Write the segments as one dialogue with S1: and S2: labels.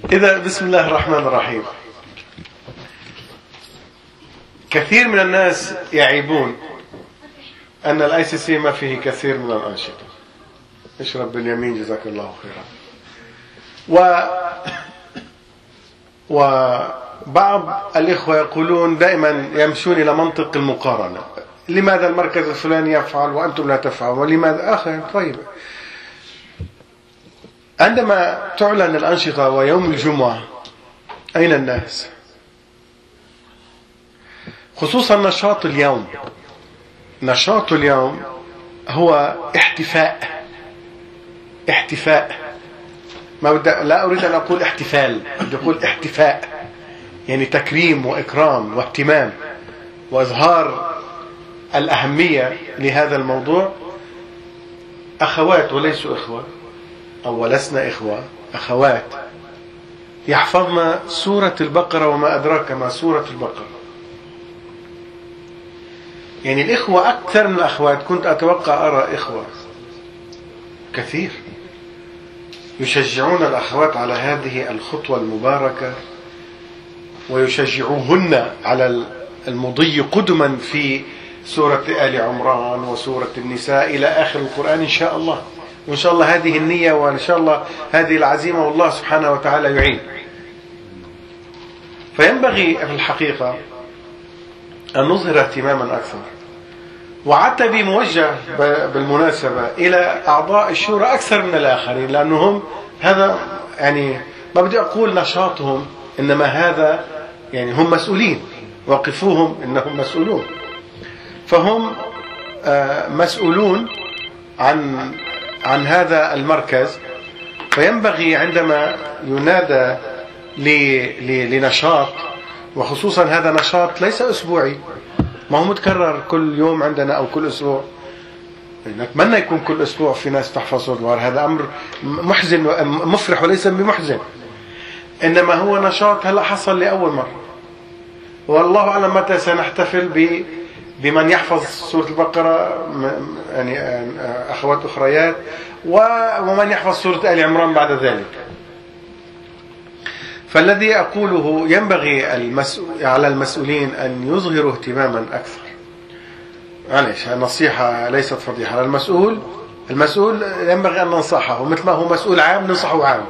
S1: إذا بسم الله الرحمن الرحيم. كثير من الناس يعيبون أن الICC ما فيه كثير من الأنشطة. اشرب باليمين جزاك الله خيرا. وبعض الإخوة يقولون دائما يمشون إلى منطق المقارنة. لماذا المركز الفلاني يفعل وأنتم لا تفعلون؟ ولماذا آخر؟ طيب، عندما تعلن الأنشطة ويوم الجمعة أين الناس؟ خصوصا نشاط اليوم. نشاط اليوم هو احتفاء. لا أريد أن أقول احتفال، بدي أقول احتفاء، يعني تكريم وإكرام واهتمام وإظهار الأهمية لهذا الموضوع. أخوات وليسوا إخوة أو ولسنا إخوة، أخوات يحفظن سورة البقرة وما أدراك ما سورة البقرة. يعني الإخوة أكثر من الأخوات. كنت أتوقع أرى إخوة كثير يشجعون الأخوات على هذه الخطوة المباركة ويشجعوهن على المضي قدما في سورة آل عمران وسورة النساء إلى آخر القرآن إن شاء الله. وإن شاء الله هذه النية وإن شاء الله هذه العزيمة والله سبحانه وتعالى يعين. فينبغي في الحقيقة أن نظهر اهتماما أكثر. وعتبي موجه بالمناسبة إلى أعضاء الشورى أكثر من الآخرين، لأنهم هذا يعني ما بدي أقول نشاطهم، إنما هذا يعني هم مسؤولين، وقفوهم إنهم مسؤولون. فهم مسؤولون عن هذا المركز. فينبغي عندما ينادى لنشاط، وخصوصا هذا نشاط ليس أسبوعي، ما هو متكرر كل يوم عندنا أو كل أسبوع. نتمنى يكون كل أسبوع في ناس تحفظ الأدوار. هذا أمر محزن ومفرح وليس بمحزن، إنما هو نشاط هلأ حصل لأول مرة. والله أعلم متى سنحتفل بمن يحفظ سورة البقرة، يعني أخوات أخريات، ومن يحفظ سورة آل عمران بعد ذلك. فالذي أقوله ينبغي على المسؤولين أن يظهروا اهتماما أكثر. معلش، النصيحة ليست فضيحة. المسؤول ينبغي أن ننصحه، مثل ما هو مسؤول عام ننصحه عام.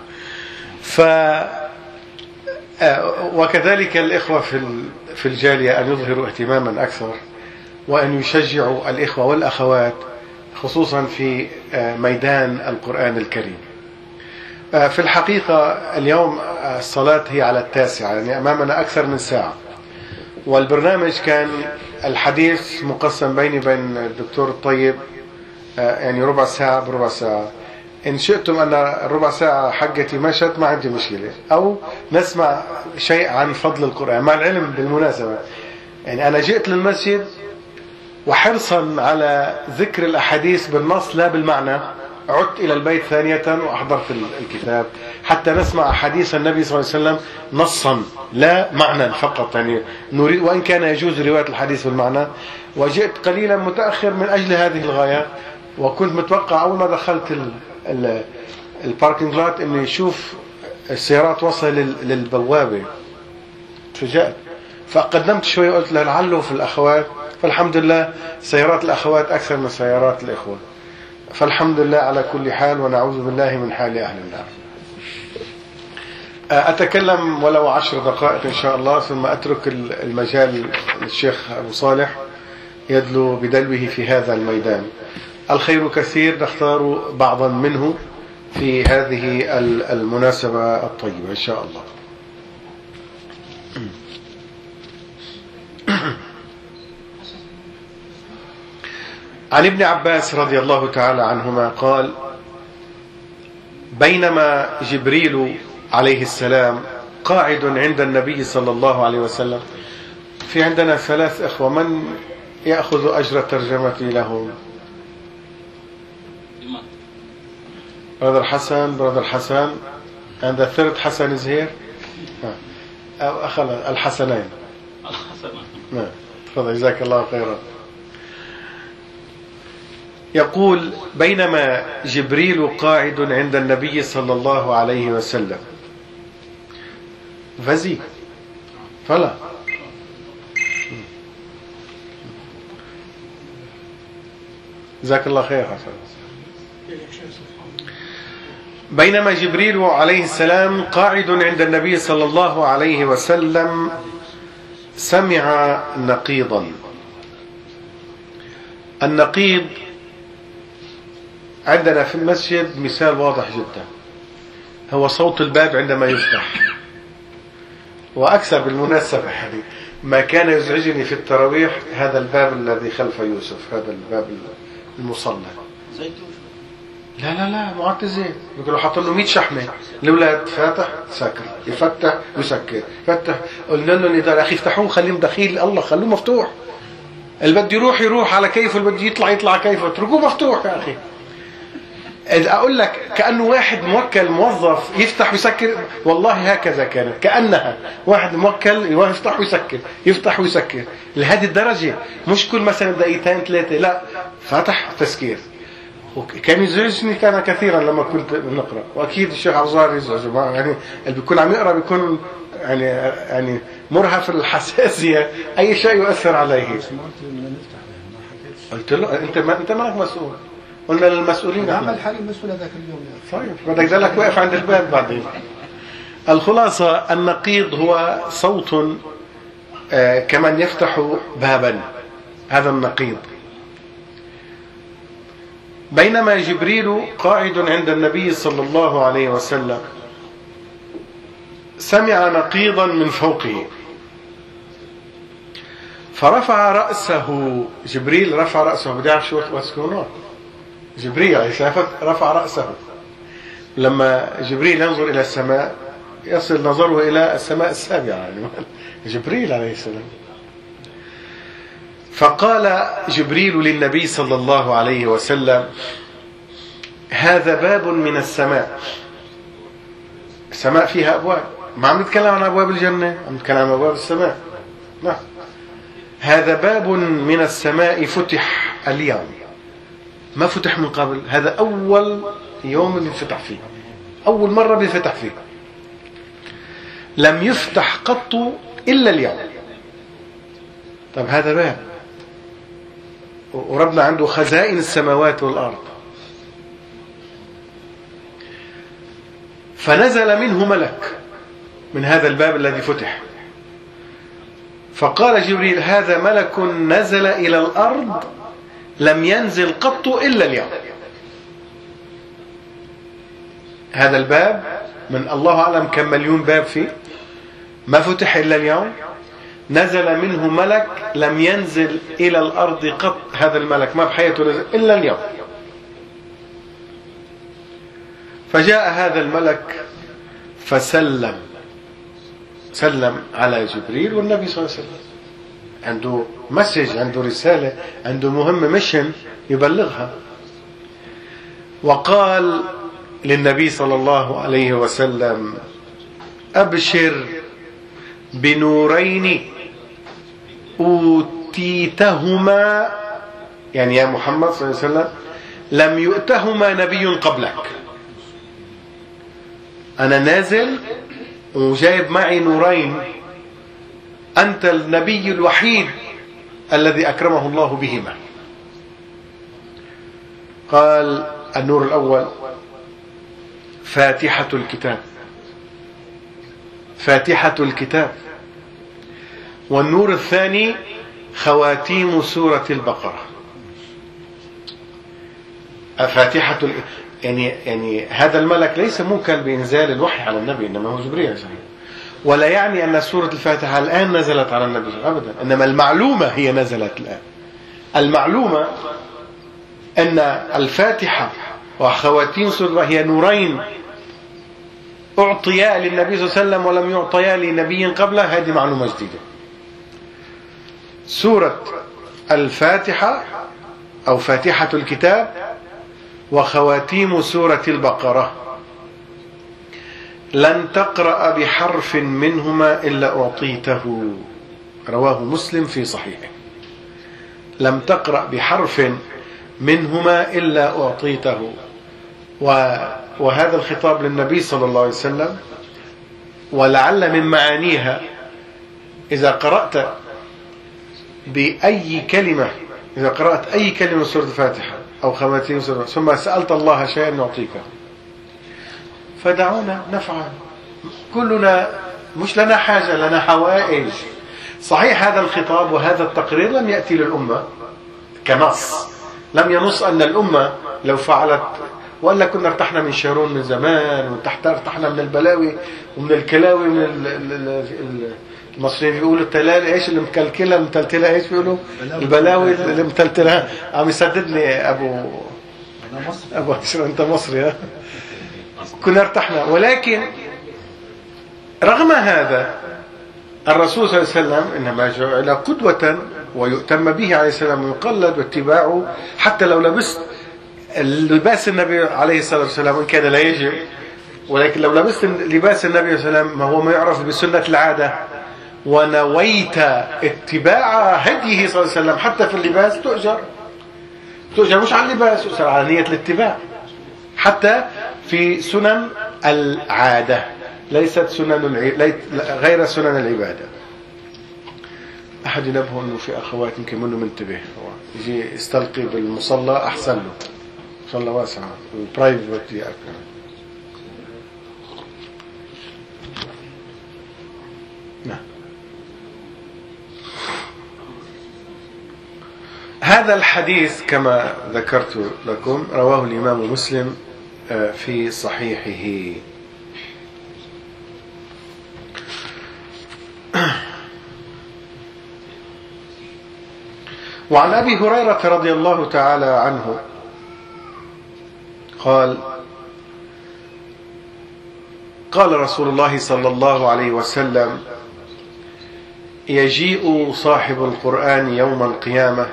S1: وكذلك الإخوة في الجالية أن يظهروا اهتماما أكثر، وأن يشجعوا الإخوة والأخوات خصوصا في ميدان القرآن الكريم. في الحقيقة اليوم الصلاة هي على 9، يعني أمامنا أكثر من ساعة. والبرنامج كان الحديث مقسم بيني وبين الدكتور الطيب، يعني ربع ساعة بربع ساعة. إن شئتم أن الربع ساعة حقتي مشت ما عندي مشكلة، أو نسمع شيء عن فضل القرآن. مع العلم بالمناسبة يعني أنا جئت للمسجد وحرصا على ذكر الأحاديث بالنص لا بالمعنى، عدت إلى البيت ثانية وأحضرت الكتاب حتى نسمع حديث النبي صلى الله عليه وسلم نصا لا معنى فقط. يعني نريد، وإن كان يجوز رواية الحديث بالمعنى. وجئت قليلا متأخر من أجل هذه الغاية، وكنت متوقع أول ما دخلت الباركينج لات إني يشوف السيارات وصل للبوابة. فجأت فقدمت شوي، قلت لعله في الأخوات. فالحمد لله سيارات الأخوات أكثر من سيارات الإخوة، فالحمد لله على كل حال، ونعوذ بالله من حال أهل النار. أتكلم ولو 10 دقائق إن شاء الله، ثم أترك المجال للشيخ أبو صالح يدلو بدلوه في هذا الميدان. الخير كثير، نختار بعضا منه في هذه المناسبة الطيبة إن شاء الله. عن ابن عباس رضي الله تعالى عنهما قال: بينما جبريل عليه السلام قاعد عند النبي صلى الله عليه وسلم. في عندنا 3 إخوة، من يأخذ أجر ترجمتي لهم؟ Brother Hassan, and the third Hassan is here. الحسنين. نعم، تفضل جزاك الله خيرا. يقول: بينما جبريل قاعد عند النبي صلى الله عليه وسلم vas-y. Voilà. جزاك الله خير حسن. بينما جبريل عليه السلام قاعد عند النبي صلى الله عليه وسلم سمع نقيضا. النقيض عندنا في المسجد مثال واضح جدا، هو صوت الباب عندما يفتح. وأكثر بالمناسبة يعني ما كان يزعجني في التراويح هذا الباب الذي خلف يوسف، هذا الباب المصلى. لا معتزل، بيقولوا حاط له 100 شحمه، الاولاد فاتح ساكر، يفتح يسكر، فتح. قلنا له النداء يا اخي افتحوه خليه دخيل، الله خلوه مفتوح. اللي بده يروح على كيفه، اللي بده يطلع كيفه، اتركوه مفتوح يا اخي. اقول لك كانه واحد موكل موظف يفتح ويسكر، والله هكذا كانت، كانها واحد موكل يفتح ويسكر يفتح ويسكر لهذه الدرجه. مش كل مثلا دقيقتين ثلاثه، لا، فتح تسكير. وكان يزعجني كان كثيرا لما كنت نقرا، واكيد الشيخ عبد الظاهر يزعج يعني اللي بيكون عم يقرا بيكون يعني مرهف الحساسيه، اي شيء يؤثر عليه. قلت له انت مالك مسؤول. قلنا للمسؤولين
S2: عمل حالي مسؤول هذاك اليوم.
S1: طيب بدك ذلك واقف عند الباب بعدين. الخلاصه النقيض هو صوت كمن يفتح بابا، هذا النقيض. بينما جبريل قاعد عند النبي صلى الله عليه وسلم سمع نقيضا من فوقه فرفع رأسه. جبريل رفع رأسه، بدي أعرف شو واسكونه. جبريل عليه السلام رفع رأسه. لما جبريل ينظر إلى السماء يصل نظره إلى السماء السابعة، يعني جبريل عليه السلام. فقال جبريل للنبي صلى الله عليه وسلم: هذا باب من السماء. السماء فيها أبواب، ما عم نتكلم عن أبواب الجنة، عم نتكلم عن أبواب السماء. نعم، هذا باب من السماء فتح اليوم، ما فتح من قبل، هذا أول يوم بيفتح فيه، أول مرة بيفتح فيه، لم يفتح قط إلا اليوم. طب هذا باب، وربنا عنده خزائن السماوات والأرض. فنزل منه ملك من هذا الباب الذي فتح، فقال جبريل: هذا ملك نزل إلى الأرض لم ينزل قط إلا اليوم. هذا الباب من الله أعلم كم مليون باب فيه، ما فتح إلا اليوم، نزل منه ملك لم ينزل إلى الأرض قط. هذا الملك ما بحياته نزل إلا اليوم. فجاء هذا الملك فسلم على جبريل، والنبي صلى الله عليه وسلم عنده مسج، عنده رسالة، عنده مهمة ميشن يبلغها. وقال للنبي صلى الله عليه وسلم: أبشر بنورين أوتيتهما، يعني يا محمد صلى الله عليه وسلم لم يؤتهما نبي قبلك. أنا نازل وجايب معي نورين، أنت النبي الوحيد الذي أكرمه الله بهما. قال: النور الأول فاتحة الكتاب، والنور الثاني خواتيم سورة البقرة. يعني هذا الملك ليس موكل بإنزال الوحي على النبي، إنما هو جبريل. ولا يعني أن سورة الفاتحة الآن نزلت على النبي أبدا، إنما المعلومة هي نزلت الآن. المعلومة أن الفاتحة وخواتيم سورة هي نورين أعطيا للنبي صلى الله عليه وسلم ولم يعطيا لنبي قبله، هذه معلومة جديدة. سورة الفاتحة أو فاتحة الكتاب وخواتيم سورة البقرة، لن تقرأ بحرف منهما إلا أعطيته. رواه مسلم في صحيحه. لم تقرأ بحرف منهما إلا أعطيته. وهذا الخطاب للنبي صلى الله عليه وسلم، ولعل من معانيها إذا قرأت بأي كلمة، إذا قرأت أي كلمة من سورة الفاتحة أو خواتيم سورة ثم سألت الله شيئا يعطيك، فدعونا نفعل كلنا، مش لنا حاجة، لنا حوائج. صحيح هذا الخطاب وهذا التقرير لم يأتي للأمة كنص، لم ينص أن الأمة لو فعلت، وإلا كنا ارتحنا من شارون من زمان، وارتحنا من البلاوي ومن الكلاوي، من المصريين بيقولوا التلال ايش اللي مكلكلها متلتلها، ايش بيقولوا البلاوي اللي متلتلها. عم يسددني ابو عشر، انت مصري ها. كنا ارتحنا، ولكن رغم هذا الرسول صلى الله عليه وسلم انما جعل قدوة ويؤتم به عليه السلام ويقلد واتباعه، حتى لو لبست لباس النبي عليه الصلاة والسلام ان كان لا يجب، ولكن لو لبست لباس النبي صلى الله عليه وسلم ما هو ما يعرف بسنة العادة، ونويت اتباع هديه صلى الله عليه وسلم حتى في اللباس، تؤجر مش على اللباس، تؤجر على نية الاتباع حتى في سنن العادة، ليست غير سنن العبادة. أحد ينبه أنه في أخوات يمكن منه منتبه، يجي يستلقي بالمصلى أحسن له، مصلى واسع البرايفت أكثر. نعم. هذا الحديث كما ذكرت لكم رواه الإمام مسلم في صحيحه. وعن أبي هريرة رضي الله تعالى عنه قال رسول الله صلى الله عليه وسلم: يجيء صاحب القرآن يوم القيامة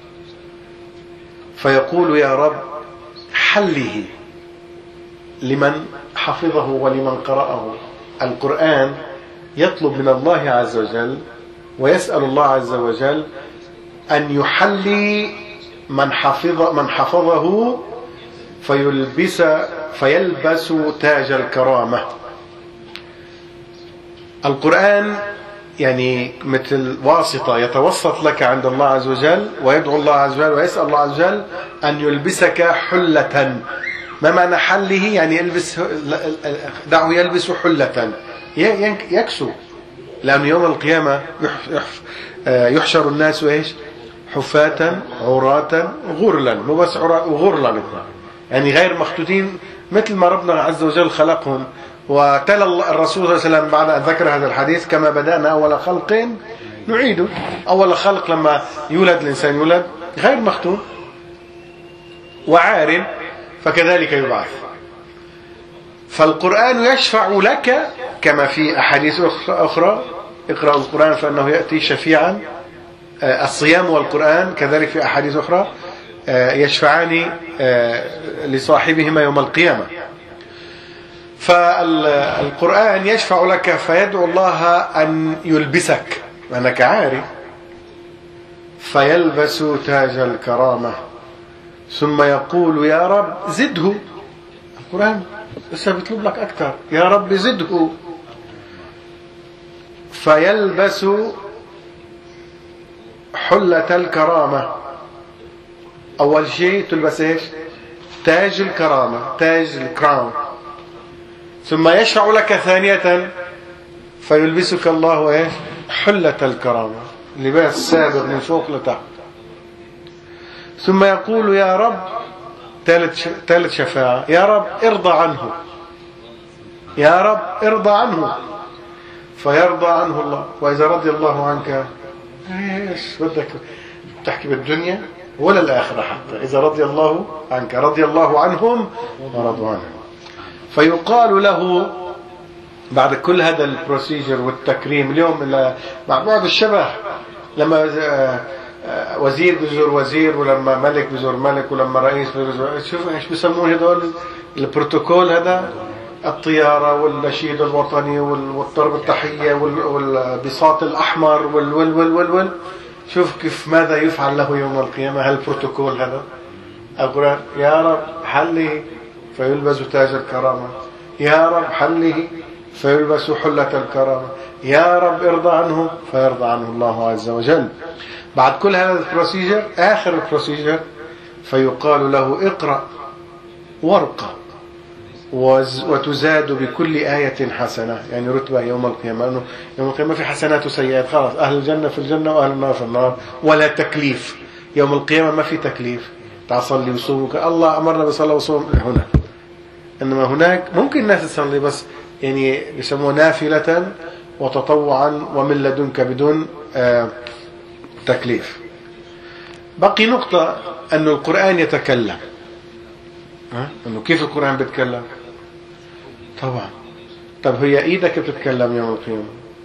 S1: فيقول: يا رب حله لمن حفظه ولمن قرأه. القرآن يطلب من الله عز وجل ويسأل الله عز وجل أن يحلي من حفظه فيلبس تاج الكرامة. القرآن يعني مثل واسطة يتوسط لك عند الله عز وجل، ويدعو الله عز وجل ويسأل الله عز وجل أن يلبسك حلة. ما معنى حله؟ يعني يلبس، دعه يلبس حلة يكسو، لأن يوم القيامة يحشر الناس إيش؟ حفاة عراة غرلا، مو بس عراة وغرلا، يعني غير مختوتين مثل ما ربنا عز وجل خلقهم. وتلا الرسول صلى الله عليه وسلم بعد أن ذكر هذا الحديث: كما بدأنا أول خلق نعيده. أول خلق لما يولد الإنسان يولد غير مختون وعار، فكذلك يبعث. فالقرآن يشفع لك كما في أحاديث أخرى: اقرأوا القرآن فإنه يأتي شفيعا. الصيام والقرآن كذلك في أحاديث أخرى يشفعان لصاحبهما يوم القيامة. فالقرآن يشفع لك فيدعو الله أن يلبسك أنك عاري، فيلبس تاج الكرامة، ثم يقول: يا رب زده. القرآن لسه بيطلب لك أكثر: يا رب زده. فيلبس حلة الكرامة. أول شيء تلبس إيش؟ تاج الكرامة، تاج الكراون. ثم يشفع لك ثانية فيلبسك الله إيش؟ حلة الكرامة، لباس سابق من فوق لتحت. ثم يقول: يا رب، ثالث شفاعة: يا رب ارضى عنه، يا رب ارضى عنه. فيرضى عنه الله. وإذا رضي الله عنك ايش بدك تحكي بالدنيا ولا الآخرة؟ حتى إذا رضي الله عنك رضي الله عنهم ورضوا عنه. فيقال له بعد كل هذا البروسيجر والتكريم، اليوم مع بعض الشبه لما وزير بزور وزير، ولما ملك بزور ملك، ولما رئيس بزور، شوف ايش بيسمون هذول البروتوكول، هذا الطيارة والنشيد الوطني والضرب التحية والبساط الأحمر وال شوف كيف ماذا يفعل له يوم القيامة. هالبروتوكول هذا القرآن: يا رب حله فيلبس تاج الكرامة، يا رب حله فيلبس حلة الكرامة. يا رب ارضى عنه، فيرضى عنه الله عز وجل. بعد كل هذا البروسيجر، آخر البروسيجر، فيقال له اقرأ وارقى وتزاد بكل آية حسنة، يعني رتبة يوم القيامة. أنه يوم القيامة في حسنات وسيئات، خلاص أهل الجنة في الجنة وأهل النار في النار، ولا تكليف. يوم القيامة ما في تكليف، تصلي وصومك، الله أمرنا بصلاة وصوم هنا. إنما هناك ممكن الناس تصلي بس يعني يسموه نافلة وتطوعا ومن لدنك بدون تكليف. بقي نقطة أن القرآن يتكلم. أنه كيف القرآن بيتكلم؟ طبعا. طب هي إيدك بتتكلم يوم القيامة؟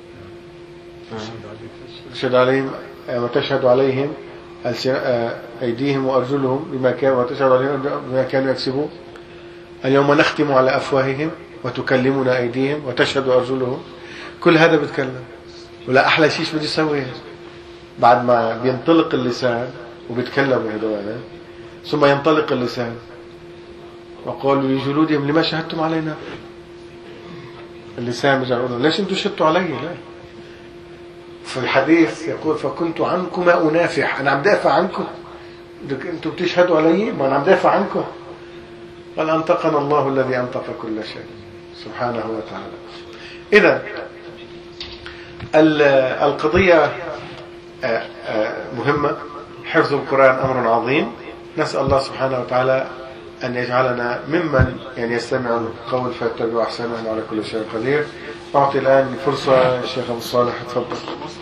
S1: تشهد عليهم وتشهد عليهم أيديهم وأرجلهم بما كانوا، وتشهد عليهم بما كانوا يكسبون. اليوم نختم على أفواههم وتكلمنا أيديهم وتشهد أرجلهم. كل هذا بيتكلم. ولا أحلى شيء بدي يسوي بعد ما بينطلق اللسان وبيتكلموا هذول، ثم ينطلق اللسان وقالوا لجلودهم لما شهدتم علينا. اللسان بيرجع يقول ليش انتم شهدتوا علي؟ لا، في الحديث يقول فكنت عنكما أنافح، أنا عم دافع عنكم، انتم بتشهدوا علي ما أنا عم دافع عنكم. قال أنطقنا الله الذي أنطق كل شيء سبحانه وتعالى. إذا القضية مهمة. حفظ القرآن أمر عظيم. نسأل الله سبحانه وتعالى أن يجعلنا ممن يعني يستمع القول فيتبع أحسنه، على كل شيء قدير. أعطي الآن فرصة الشيخ أبو صالح، تفضل.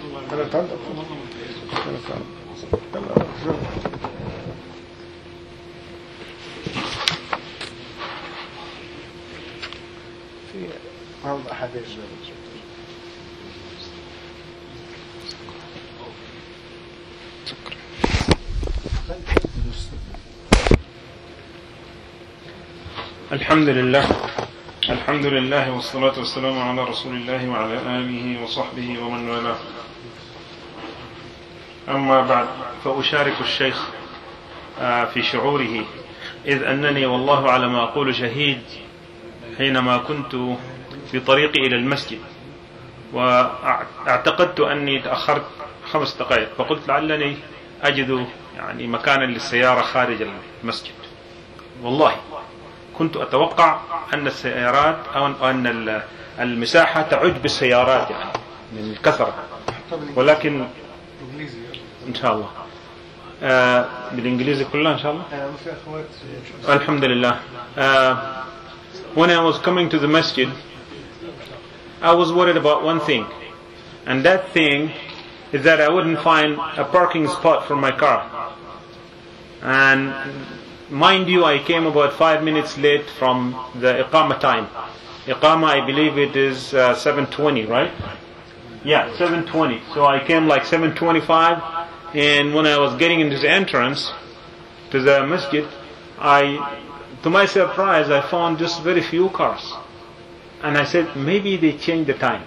S1: في بعض أحاديث
S2: الحمد لله والصلاة والسلام على رسول الله وعلى آله وصحبه ومن والاه. أما بعد، فأشارك الشيخ في شعوره، إذ أنني والله على ما أقول شهيد. حينما كنت في طريقي إلى المسجد واعتقدت أني تأخرت 5 دقائق، فقلت لعلني أجد يعني مكانا للسيارة خارج المسجد. والله كنت أتوقع أن السيارات أو أن المساحة تعج بالسيارات يعني من الكثرة، ولكن إن شاء الله بالإنجليزي كلها إن شاء الله. الحمد لله. When I was coming to the masjid, I was worried about one thing, and that thing is that I wouldn't find a parking spot for my car. And mind you, I came about 5 minutes late from the Iqamah time. Iqamah, I believe it is 7:20, right? Yeah, 7:20. So I came like 7:25, and when I was getting into the entrance to the masjid, to my surprise, I found just very few cars. And I said, maybe they changed the time.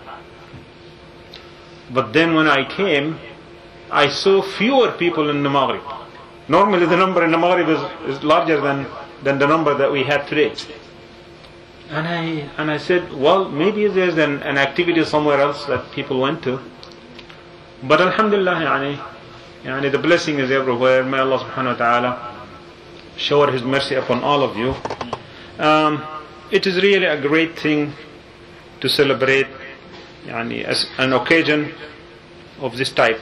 S2: But then when I came, I saw fewer people in the Maghrib. Normally the number in the Maghrib is larger than the number that we had today. And I said, well, maybe there's an activity somewhere else that people went to. But alhamdulillah, yani the blessing is everywhere. May Allah subhanahu wa ta'ala shower His mercy upon all of you. It is really a great thing to celebrate as an occasion of this type.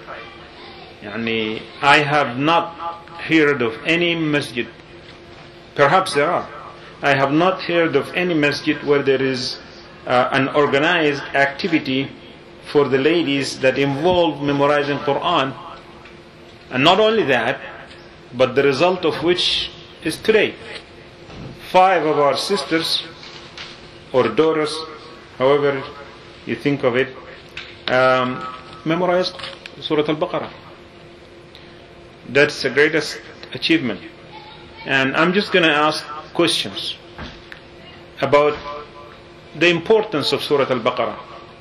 S2: I have not heard of any masjid, perhaps there are, I have not heard of any masjid where there is an organized activity for the ladies that involve memorizing Quran. And not only that, but the result of which is today 5 of our sisters or daughters, however you think of it, memorized Surah Al-Baqarah. That's the greatest achievement. And I'm just going to ask questions about the importance of Surah Al-Baqarah.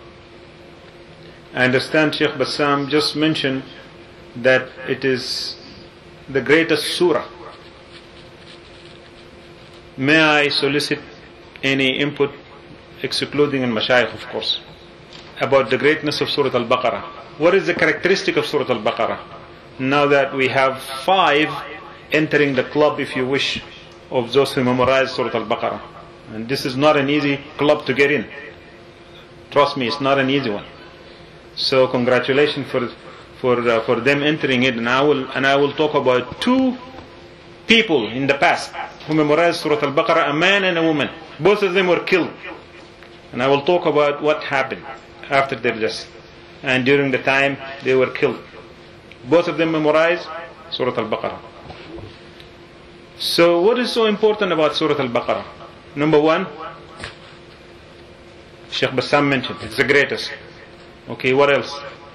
S2: I understand Sheikh Bassam just mentioned that it is the greatest surah. May I solicit any input excluding al-mashayikh of course, about the greatness of Surah Al-Baqarah. What is the characteristic of Surah Al-Baqarah? Now that we have 5 entering the club, if you wish, of those who memorize Surah Al-Baqarah. And this is not an easy club to get in. Trust me, it's not an easy one. So congratulations for them entering it. And I will talk about 2 people in the past who memorized Surah Al-Baqarah, a man and a woman. Both of them were killed. And I will talk about what happened after their death and during the time they were killed. Both of them memorized Surah Al-Baqarah. So what is so important about Surah Al-Baqarah? Number 1, Sheikh Bassam mentioned, it's the greatest. Okay, what else?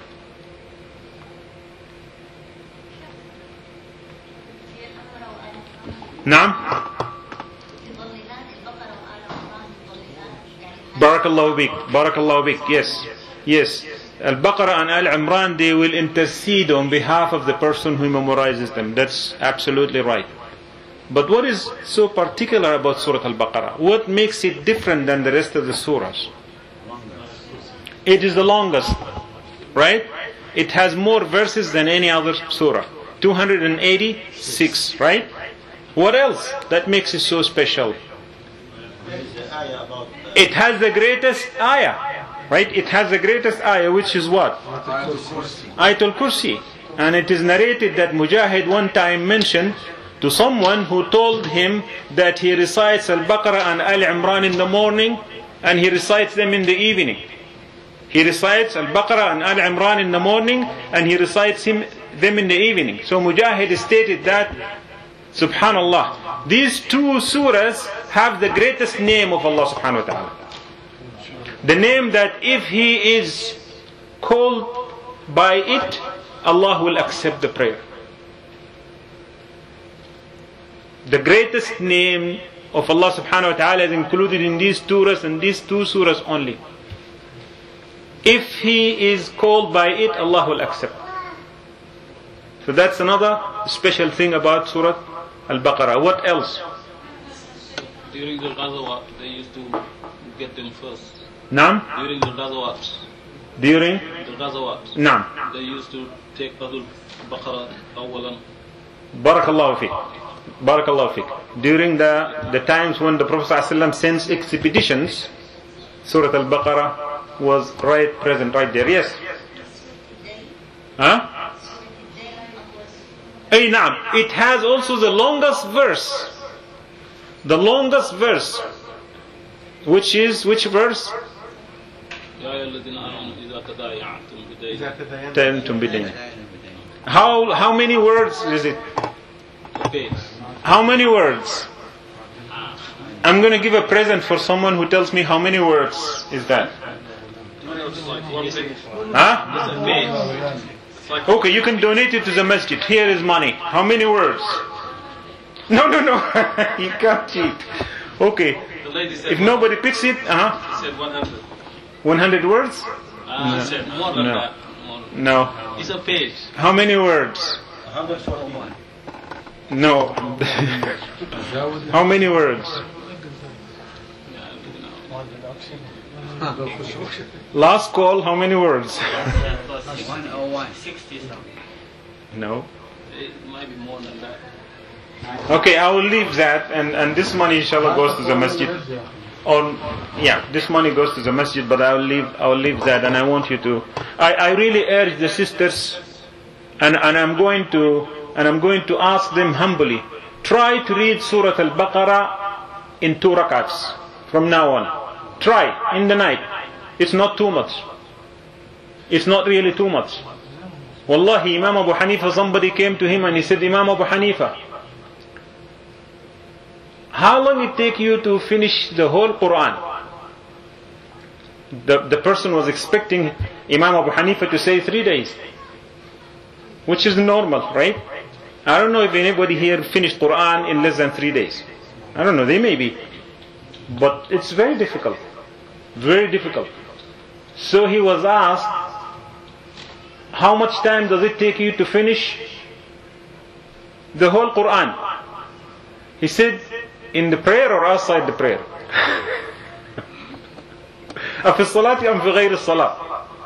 S2: Naam? Barakallahu bik. Barakallahu bik. Yes. Yes. Al-Baqarah and Al-Imran, they will intercede on behalf of the person who memorizes them. That's absolutely right. But what is so particular about Surah Al-Baqarah? What makes it different than the rest of the surahs? It is the longest, right? It has more verses than any other surah. 286, right? What else that makes it so special? It has the greatest ayah, right? It has the greatest ayah, which is what? Ayatul Kursi. And it is narrated that Mujahid one time mentioned to someone who told him that he recites Al-Baqarah and Al-Imran in the morning and he recites them in the evening. He recites Al-Baqarah and Al-Imran in the morning and he recites them in the evening. So Mujahid stated that, Subhanallah, these 2 surahs have the greatest name of Allah subhanahu wa ta'ala. The name that if he is called by it, Allah will accept the prayer. The greatest name of Allah subhanahu wa ta'ala is included in these surahs and these 2 surahs only. If he is called by it, Allah will accept. So that's another special thing about Surah Al-Baqarah. What else?
S3: During the Ghazawat, they used to get them first.
S2: Naam?
S3: During the Ghazawat.
S2: During?
S3: The Ghazawat.
S2: Naam.
S3: They used to take Al-Baqarah awalan.
S2: Barakallahu fiqh. Barakallahu fiqh. During the times when the Prophet ﷺ sends expeditions, Surah Al-Baqarah was present right there. Yes? Huh? Ay, naam. It has also the longest verse. The longest verse. Which verse? How many words is it? How many words? I'm going to give a present for someone who tells me how many words is that. Huh? Okay, you can donate it to the masjid. Here is money. How many words? No. You can't cheat. Okay. If nobody picks it,
S3: He said 100.
S2: 100 words?
S3: He said more than that.
S2: No.
S3: It's a page.
S2: How many words?
S3: 141.
S2: No. How many words? Last call, how many words?
S3: 101. 60 something.
S2: No.
S3: It might be more than that.
S2: Okay, I will leave that, and this money inshallah goes to the masjid. This money goes to the masjid, but I will leave that, and I want you to. I really urge the sisters, and I'm going to ask them humbly. Try to read Surah Al-Baqarah in 2 rakats from now on. Try in the night. It's not too much. It's not really too much. Wallahi, Imam Abu Hanifa, somebody came to him and he said, Imam Abu Hanifa, how long it take you to finish the whole Quran? The person was expecting Imam Abu Hanifa to say 3 days, which is normal, right? I don't know if anybody here finished Quran in less than 3 days. I don't know, they may be. But it's very difficult. Very difficult. So he was asked, how much time does it take you to finish the whole Quran? He said, in the prayer or outside the prayer? أفي الصلاة أم في غير الصلاة.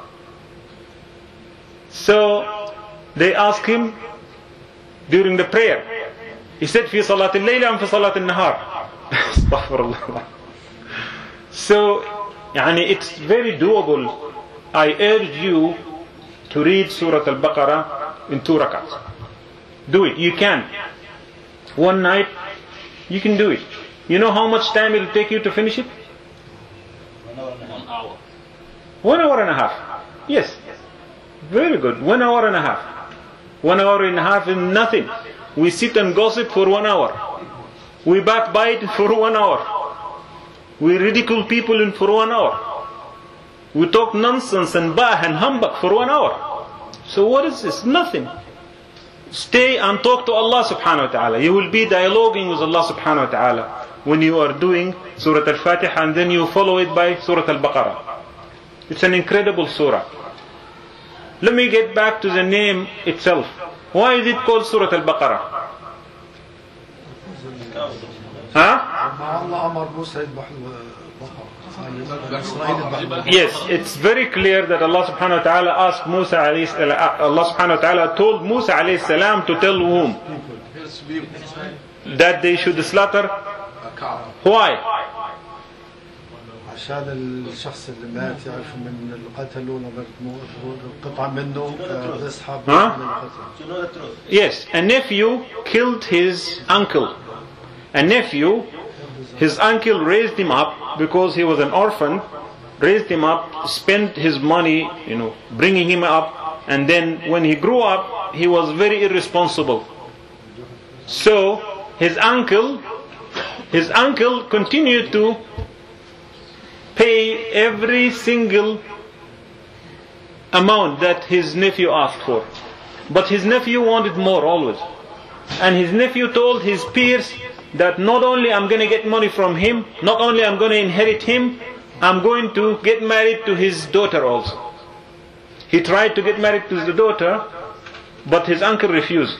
S2: So they asked him during the prayer. He said في صلاة الليل أم في صلاة النهار. استغفر الله. So يعني it's very doable. I urge you to read Surah Al-Baqarah in 2 rakats. Do it. You can. One night, you can do it. You know how much time it will take you to finish it?
S3: 1 hour.
S2: 1 hour and a half. Yes. Very good. 1 hour and a half. 1 hour and a half is nothing. We sit and gossip for 1 hour. We backbite for 1 hour. We ridicule people in for 1 hour. We talk nonsense and bah and humbug for 1 hour. So what is this? Nothing. Stay and talk to Allah subhanahu wa ta'ala. You will be dialoguing with Allah subhanahu wa ta'ala when you are doing Surah Al-Fatiha, and then you follow it by Surah Al-Baqarah. It's an incredible surah. Let me get back to the name itself. Why is it called Surah Al-Baqarah? Yes, it's very clear that Allah subhanahu wa ta'ala asked Musa alayhi salam, Allah subhanahu wa ta'ala told Musa alayhi salam to tell whom? That they should slaughter. Why?
S4: عشان الشخص اللي مات يعرف من اللي قتلوا القطعة منه يسحب من القتل.
S2: Yes, a nephew killed his uncle. A nephew, his uncle raised him up because he was an orphan, raised him up, spent his money, bringing him up, and then when he grew up, he was very irresponsible. So his uncle continued to pay every single amount that his nephew asked for. But his nephew wanted more always. And his nephew told his peers that not only I'm going to get money from him, not only I'm going to inherit him, I'm going to get married to his daughter also. He tried to get married to the daughter, but his uncle refused.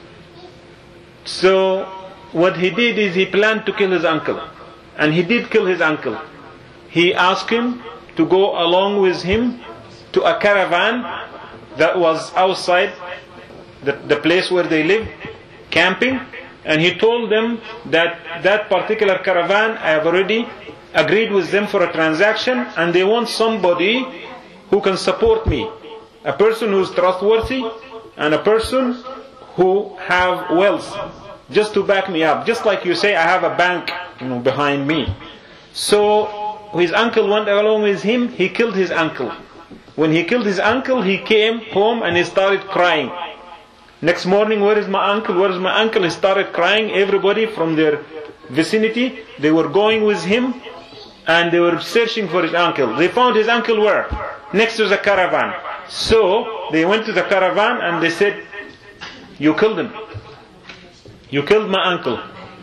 S2: So what he did is he planned to kill his uncle. And he did kill his uncle. He asked him to go along with him to a caravan that was outside the place where they lived, camping. And he told them that particular caravan, I have already agreed with them for a transaction, and they want somebody who can support me. A person who is trustworthy and a person who have wealth, just to back me up. Just like you say, I have a bank, behind me. So his uncle went along with him. He killed his uncle. When he killed his uncle, he came home and he started crying. Next morning, where is my uncle? Where is my uncle? He started crying. Everybody from their vicinity, they were going with him and they were searching for his uncle. They found his uncle where? Next to the caravan. So they went to the caravan and they said, you killed him. You killed my uncle.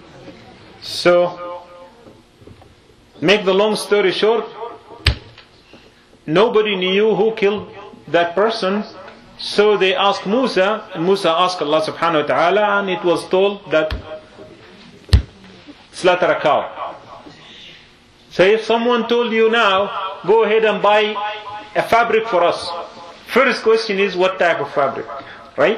S2: So, make the long story short, nobody knew who killed that person. So they asked Musa, and Musa asked Allah subhanahu wa ta'ala, and it was told that slaughter a cow. So if someone told you now, go ahead and buy a fabric for us. First question is, what type of fabric? Right?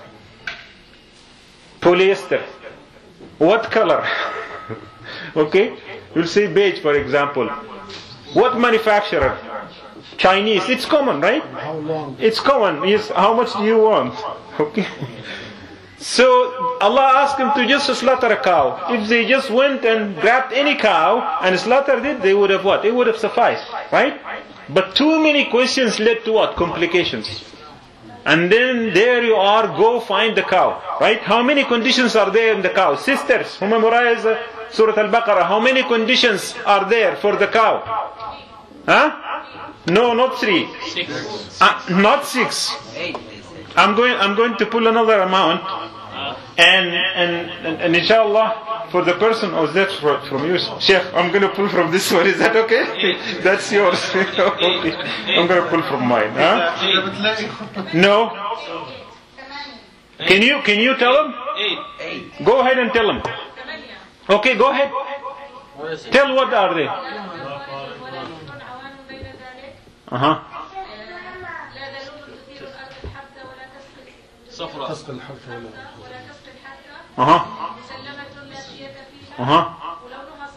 S2: Polyester. What color? Okay? You'll say beige, for example. What manufacturer? Chinese. It's common, right?
S4: How long?
S2: It's common. Yes. How much do you want? Okay. So Allah asked them to just slaughter a cow. If they just went and grabbed any cow and slaughtered it, they would have what? It would have sufficed, right? But too many questions led to what? Complications. And then there you are, go find the cow, right? How many conditions are there in the cow? Sisters who memorize Surah Al-Baqarah, how many conditions are there for the cow? Huh? No, not 3.
S3: 6.
S2: Not 6.
S3: 8.
S2: I'm going to pull another amount, and inshallah, for the person, that's from you, Sheikh, I'm going to pull from this one. Is that okay? That's yours. Okay. I'm going to pull from mine. Huh? No. Can you tell him?
S3: 8.
S2: Go ahead and tell him. Okay, go ahead. Tell what are they.
S3: صفراء
S4: تسقي الحرث ولا
S5: مسلمة لا شية فيها ولونها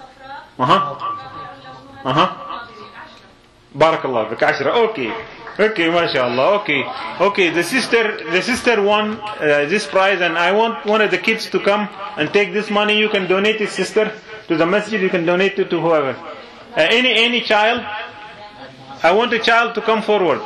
S5: صفراء
S2: بارك الله فيك 10. Okay, mashallah. Okay. The sister won this prize, and I want one of the kids to come and take this money. You can donate it, sister, to the masjid. You can donate it to whoever. Any child. I want a child to come forward.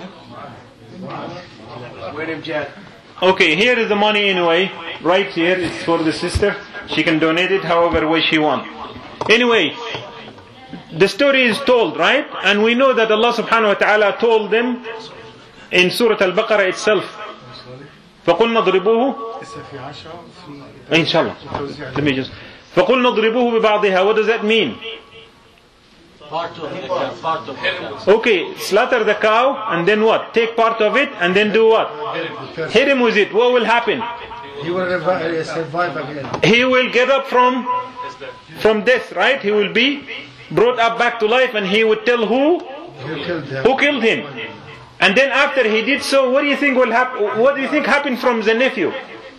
S2: Okay, here is the money anyway. Right here, it's for the sister. She can donate it however way she wants. Anyway, the story is told, right? And we know that Allah subhanahu wa ta'ala told them in Surah Al-Baqarah itself. فَقُلْنَا ضْرِبُوهُ Inshallah. Let me just. فَقُلْنَا ضْرِبُوهُ بِبَعْضِهَا. What does that mean?
S3: part of it.
S2: Okay, slaughter the cow and then what? Take part of it and then do what? Hit him with it. What will happen?
S4: He will survive again.
S2: He will get up from death, right? He will be brought up back to life, and he would tell who killed him. And then after he did so, what do you think will happen? What do you think happened from the nephew?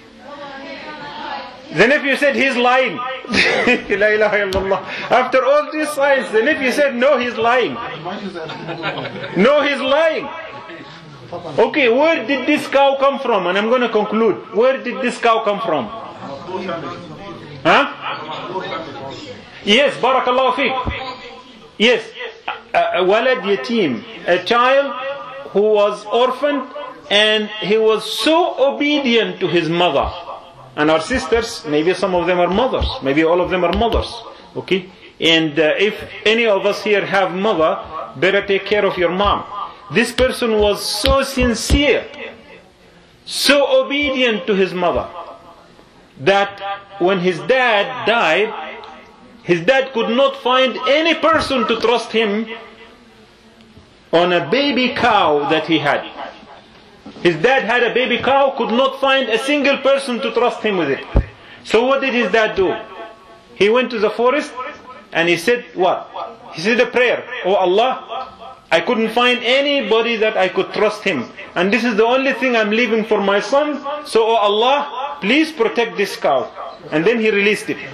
S2: The nephew said he's lying. La ilaha illallah. After all these signs, the nephew said no, he's lying. No, he's lying. Okay, where did this cow come from? And I'm going to conclude. Where did this cow come from? Huh? Yes, barakallahu fiqh. Yes, walad yatim, a child who was orphaned, and he was so obedient to his mother. And our sisters, maybe some of them are mothers, maybe all of them are mothers. Okay, and if any of us here have mother, better take care of your mom. This person was so sincere, so obedient to his mother, that when his dad died, his dad could not find any person to trust him on a baby cow that he had. His dad had a baby cow, could not find a single person to trust him with it. So what did his dad do? He went to the forest and he said what? He said a prayer. Oh Allah, I couldn't find anybody that I could trust him. And this is the only thing I'm leaving for my son. So oh Allah, please protect this cow. And then he released it.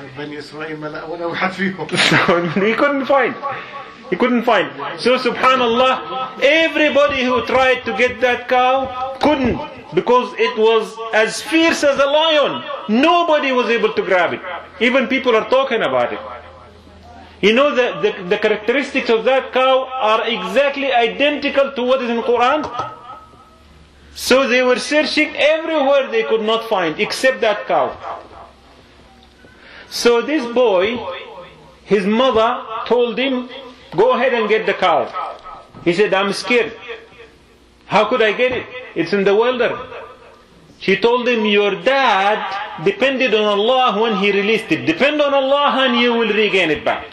S2: So he couldn't find. He couldn't find. So subhanallah, everybody who tried to get that cow couldn't, because it was as fierce as a lion. Nobody was able to grab it. Even people are talking about it. You know the characteristics of that cow are exactly identical to what is in the Quran. So they were searching everywhere, they could not find except that cow. So this boy, his mother told him, go ahead and get the cow. He said, I'm scared. How could I get it? It's in the wilderness. She told him, your dad depended on Allah when he released it. Depend on Allah and you will regain it back.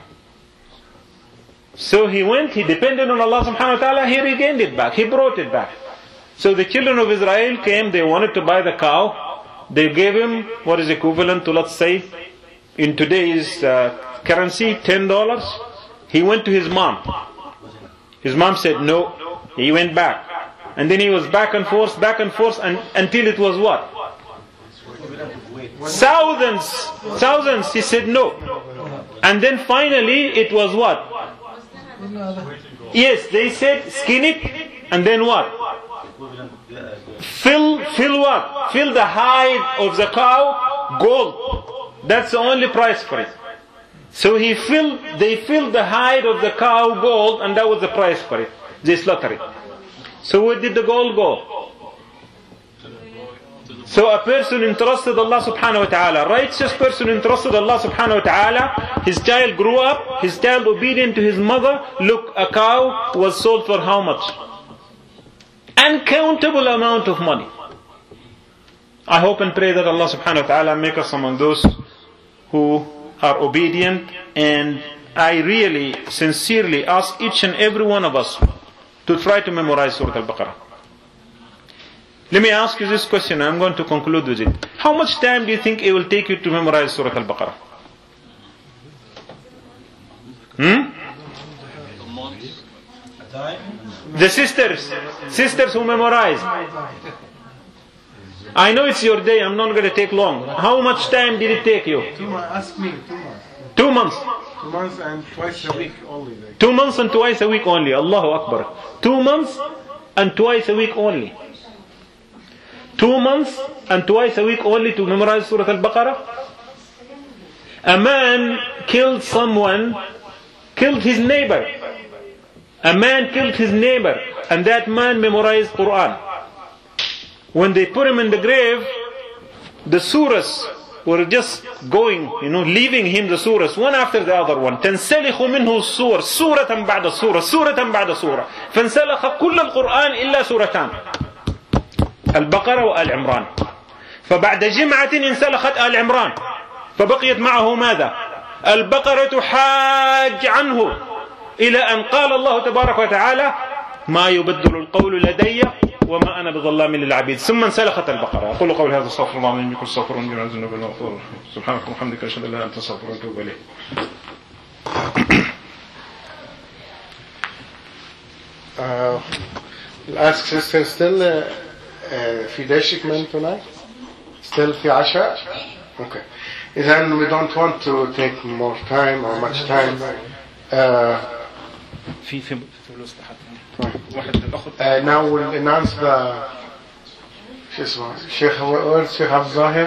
S2: So he went, he depended on Allah subhanahu wa ta'ala, he regained it back. He brought it back. So the children of Israel came, they wanted to buy the cow. They gave him what is equivalent to, let's say, in today's currency, $10. He went to his mom. His mom said no. He went back. And then he was back and forth, until it was what? Thousands. He said no. And then finally it was what? Yes, they said skin it, and then what? Fill what? Fill the hide of the cow gold. That's the only price for it. So they filled the hide of the cow gold, and that was the price for it. They slaughtered it. So where did the gold go? So a person entrusted Allah subhanahu wa ta'ala, righteous person entrusted Allah subhanahu wa ta'ala, his child grew up, his child obedient to his mother. Look, a cow was sold for how much? Uncountable amount of money. I hope and pray that Allah subhanahu wa ta'ala make us among those who are obedient, and I really sincerely ask each and every one of us to try to memorize Surah Al-Baqarah. Let me ask you this question, I'm going to conclude with it. How much time do you think it will take you to memorize Surah Al-Baqarah? The sisters who memorize. I know it's your day, I'm not going to take long. How much time did it take you?
S1: Ask me
S2: 2 months.
S1: 2 months and twice a week only.
S2: 2 months and twice a week only. Allahu Akbar. 2 months and twice a week only. 2 months and twice a week only to memorize Surah Al-Baqarah. A man killed someone, killed his neighbor. A man killed his neighbor, and that man memorized Quran. When they put him in the grave, the surahs were just going, leaving him the surahs, one after the other one. تنسلخ منه السور سورة بعد سورة سورة بعد سورة فانسلخ كل القرآن إلا سورتان البقرة وآل عمران. فبعد جمعة انسلخت آل عمران فبقيت معه ماذا؟ البقرة حاج عنه إلى أن قال الله تبارك وتعالى ما يبدل القول لدي وما أنا بظلام للعبيد ثم انسلخت البقرة. أقول قول هذا استغفر الله من كل استغفر من جميع الذنوب والمغفور سبحانك وبحمدك أشهد أن لا إله إلا أنت أستغفرك وأتوب إليك.
S1: Ask sister still في داشك man tonight? Still في عشاء? Okay. Then we don't want to take more time or much time.
S2: في فلوس واحد الأخت.
S1: Now we'll announce the شو اسمه الشيخ الشيخ عبد الظاهر.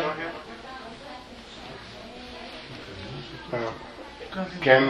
S1: كان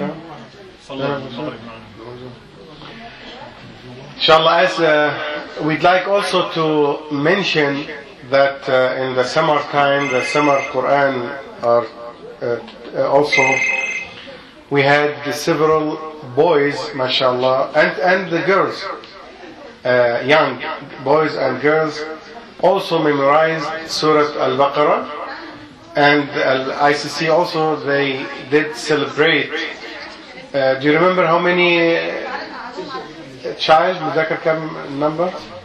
S1: Inshallah, as we'd like also to mention that in the summer time, the summer Quran are also we had several boys, mashallah, and the girls, young boys and girls, also memorized Surah Al-Baqarah, and ICC also they did celebrate. Do you remember how many child? متذكر كم number؟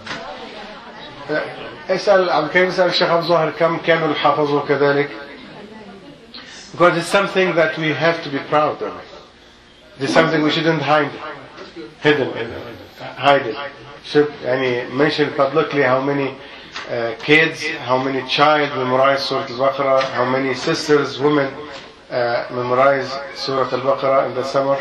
S1: اسأل عبد الكريم، اسأل الشيخ عبد الظاهر كم كانوا الحافظوا كذلك. Because it's something that we have to be proud of. It's something we shouldn't hide it. Should mention publicly how many kids, how many child memorize Surah Al-Baqarah, how many sisters, women memorize Surah Al-Baqarah in the summer.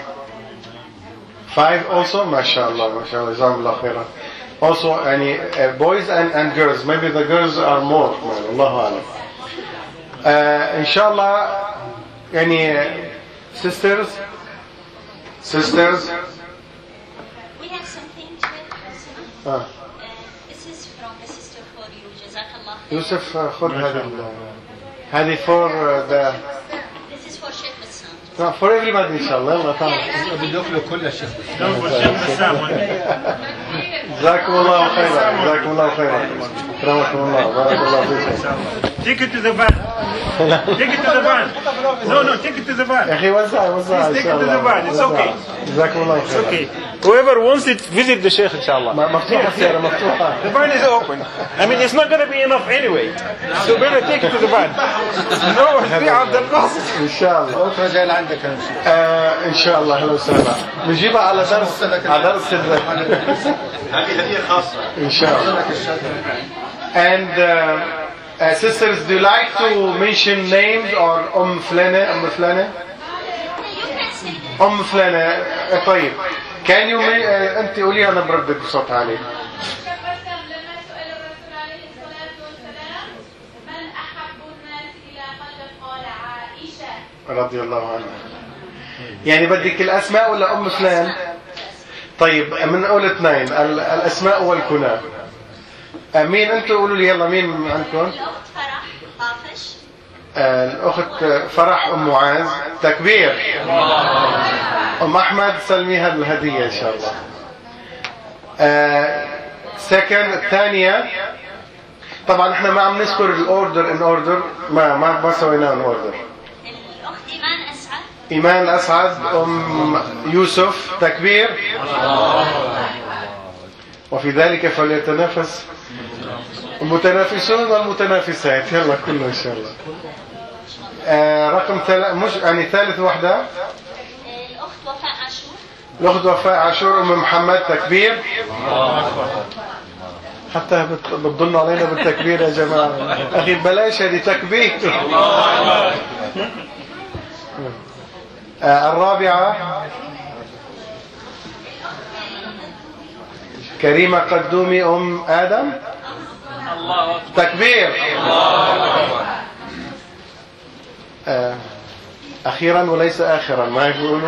S1: 5 also, mashallah, jazakumullah khairan. Also, boys and girls. Maybe the girls are more. Allahu alam. Inshallah, sisters.
S6: We have something to this is from the sister for you. Jazakallah.
S1: Yusuf, خذ هذه for the.
S6: This is for Sheikh Bassam.
S1: No, for everybody inshallah. يلا تعال.
S4: بدك له كل شيء.
S1: جزاكم الله خيرا. جزاكم الله خيرا. كرمكم الله. بارك الله فيكم.
S2: Take it to the van. Take it to the van. No, take it to the van.
S1: يا أخي وزع.
S2: Take it to the van. It's okay.
S1: جزاكم الله خيرا.
S2: It's okay. Whoever wants it, visit the Sheikh inshallah.
S1: مفتوحة السيارة مفتوحة.
S2: The van is open. I mean, it's not going to be enough anyway. So better take it to the van. No, في عبد القاصر.
S1: إن شاء الله.
S4: بكره جاي لعندك ان شاء الله.
S1: إن شاء الله أهلا وسهلا. بنجيبها على درس
S7: هذه هدية خاصة.
S1: إن شاء الله. And sisters, do you like to mention names or فلانة فلانة فلانة طيب. Can you أنت قولي أنا بردد بصوت عالي. رضي الله عنها. بدك الأسماء ولا فلان؟ طيب من أول 2 الأسماء والكنى. مين أنتوا قولوا لي يلا مين عندكم؟
S6: الأخت فرح طافش.
S1: الأخت فرح معاذ. تكبير. أحمد سلميها الهدية إن شاء الله. الثانية طبعا احنا ما عم نذكر الأوردر إن أوردر ما سويناه إن أوردر.
S6: الأخت إيمان أسعد.
S1: إيمان أسعد. يوسف. تكبير. وفي ذلك فليتنافس المتنافسون والمتنافسات. يلا كله إن شاء الله. رقم مش ثالث وحدة.
S6: الأخت وفاء عاشور.
S1: الأخت وفاء عاشور أم محمد تكبير. حتى بتضلوا علينا بالتكبير يا جماعة. أخي بلاش هذه تكبير. الرابعة كريمة قدومي أم آدم تكبير. أخيرا وليس آخرا ما يقولوا.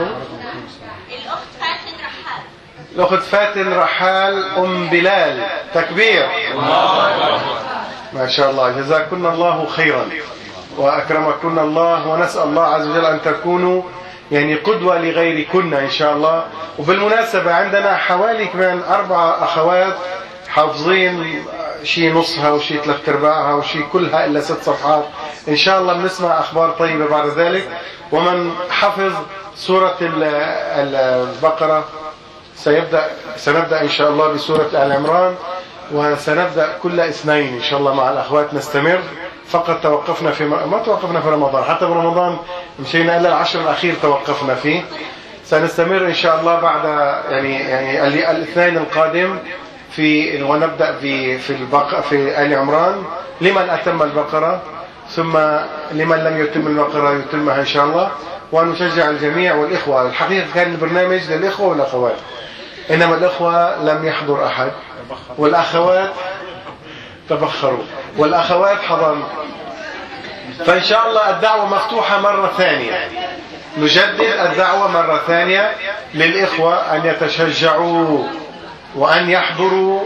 S1: الأخت فاتن رحال أم بلال تكبير. ما شاء الله جزاكن الله خيرا وأكرمكن الله، ونسأل الله عز وجل أن تكونوا يعني قدوة لغيركن إن شاء الله. وبالمناسبة عندنا حوالي كمان 4 أخوات حافظين شيء نصها وشيء 3/4 وشيء كلها إلا 6 صفحات. إن شاء الله بنسمع أخبار طيبة بعد ذلك. ومن حفظ سورة البقرة سنبدأ إن شاء الله بسورة آل عمران، وسنبدأ كل اثنين إن شاء الله مع الأخوات نستمر. فقط توقفنا ما توقفنا في رمضان، حتى برمضان مشينا إلا العشر الأخير توقفنا فيه. سنستمر إن شاء الله بعد يعني الاثنين القادم ونبدأ في آل عمران لمن أتم البقرة، ثم لمن لم يتم البقرة يتمها إن شاء الله. ونشجع الجميع والإخوة. الحقيقة كان البرنامج للإخوة والأخوات، إنما الإخوة لم يحضر أحد والأخوات تبخروا والأخوات حضروا. فإن شاء الله الدعوة مفتوحة مرة ثانية، نجدد الدعوة مرة ثانية للإخوة أن يتشجعوا وأن يحضروا.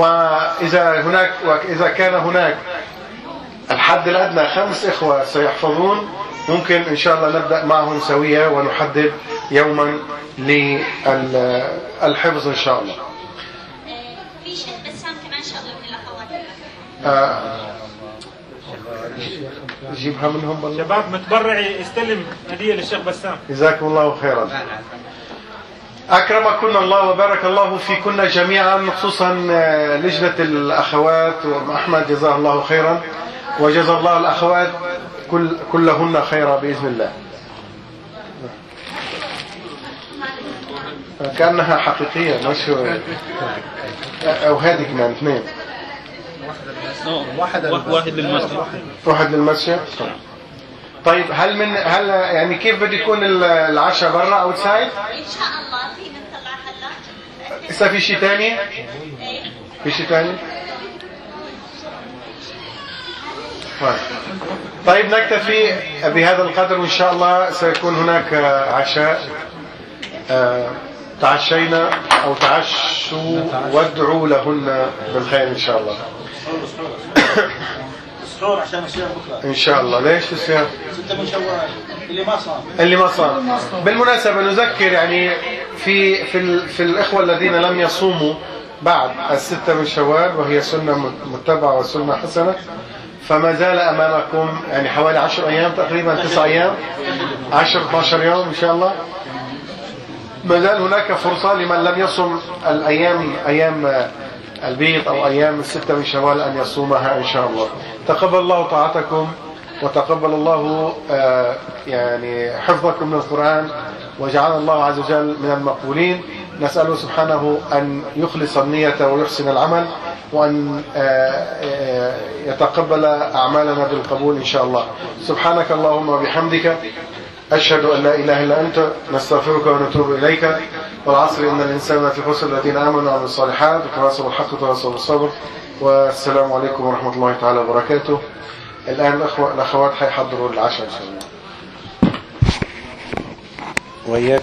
S1: وإذا كان هناك الحد الأدنى 5 إخوة سيحفظون، ممكن إن شاء الله نبدأ معهم سوية ونحدد يوما للحفظ إن شاء الله.
S6: في شيخ بسام كمان شغله من الأخوات.
S1: جيبها منهم بالله.
S2: شباب متبرع يستلم هدية للشيخ بسام.
S1: جزاكم الله خيرا. أكرمكن الله وبارك الله فيكن جميعا، خصوصا لجنة الأخوات وأحمد جزاه الله خيرا، وجزا الله الأخوات كلهن خيرا بإذن الله. كأنها حقيقية مش أو هذه كمان 2. واحد للمسجد. طيب هل يعني كيف بده يكون العشاء برا أو سايد؟
S6: إن شاء الله في نطلع هلا.
S1: لسه في شيء ثاني؟ في شيء ثاني؟ طيب نكتفي بهذا القدر، وإن شاء الله سيكون هناك عشاء. تعشينا أو تعشوا وادعوا لهن بالخير إن شاء الله.
S7: السحور عشان الصيام بكره
S1: إن شاء الله. ليش الصيام؟
S7: 6 من شوال اللي ما صام.
S1: بالمناسبة نذكر يعني في الإخوة الذين لم يصوموا بعد 6 من شوال، وهي سنة متبعة وسنة حسنة، فما زال أمامكم يعني حوالي 10 أيام تقريبا، 9 أيام 10-12 يوم إن شاء الله. ما زال هناك فرصة لمن لم يصم أيام البيض أو أيام 6 من شوال أن يصومها إن شاء الله. تقبل الله طاعتكم، وتقبل الله يعني حفظكم من القرآن، وجعل الله عز وجل من المقبولين. نسأله سبحانه أن يخلص النية ويحسن العمل، وأن يتقبل أعمالنا بالقبول إن شاء الله. سبحانك اللهم وبحمدك، أشهد أن لا إله إلا أنت، نستغفرك ونتوب إليك. والعصر إن الإنسان في خسر، الذين آمنوا وعملوا الصالحات وتواصوا بالحق وتواصوا بالصبر. والسلام عليكم ورحمة الله تعالى وبركاته. الآن الأخوات حيحضروا العشاء إن شاء الله. وإياك.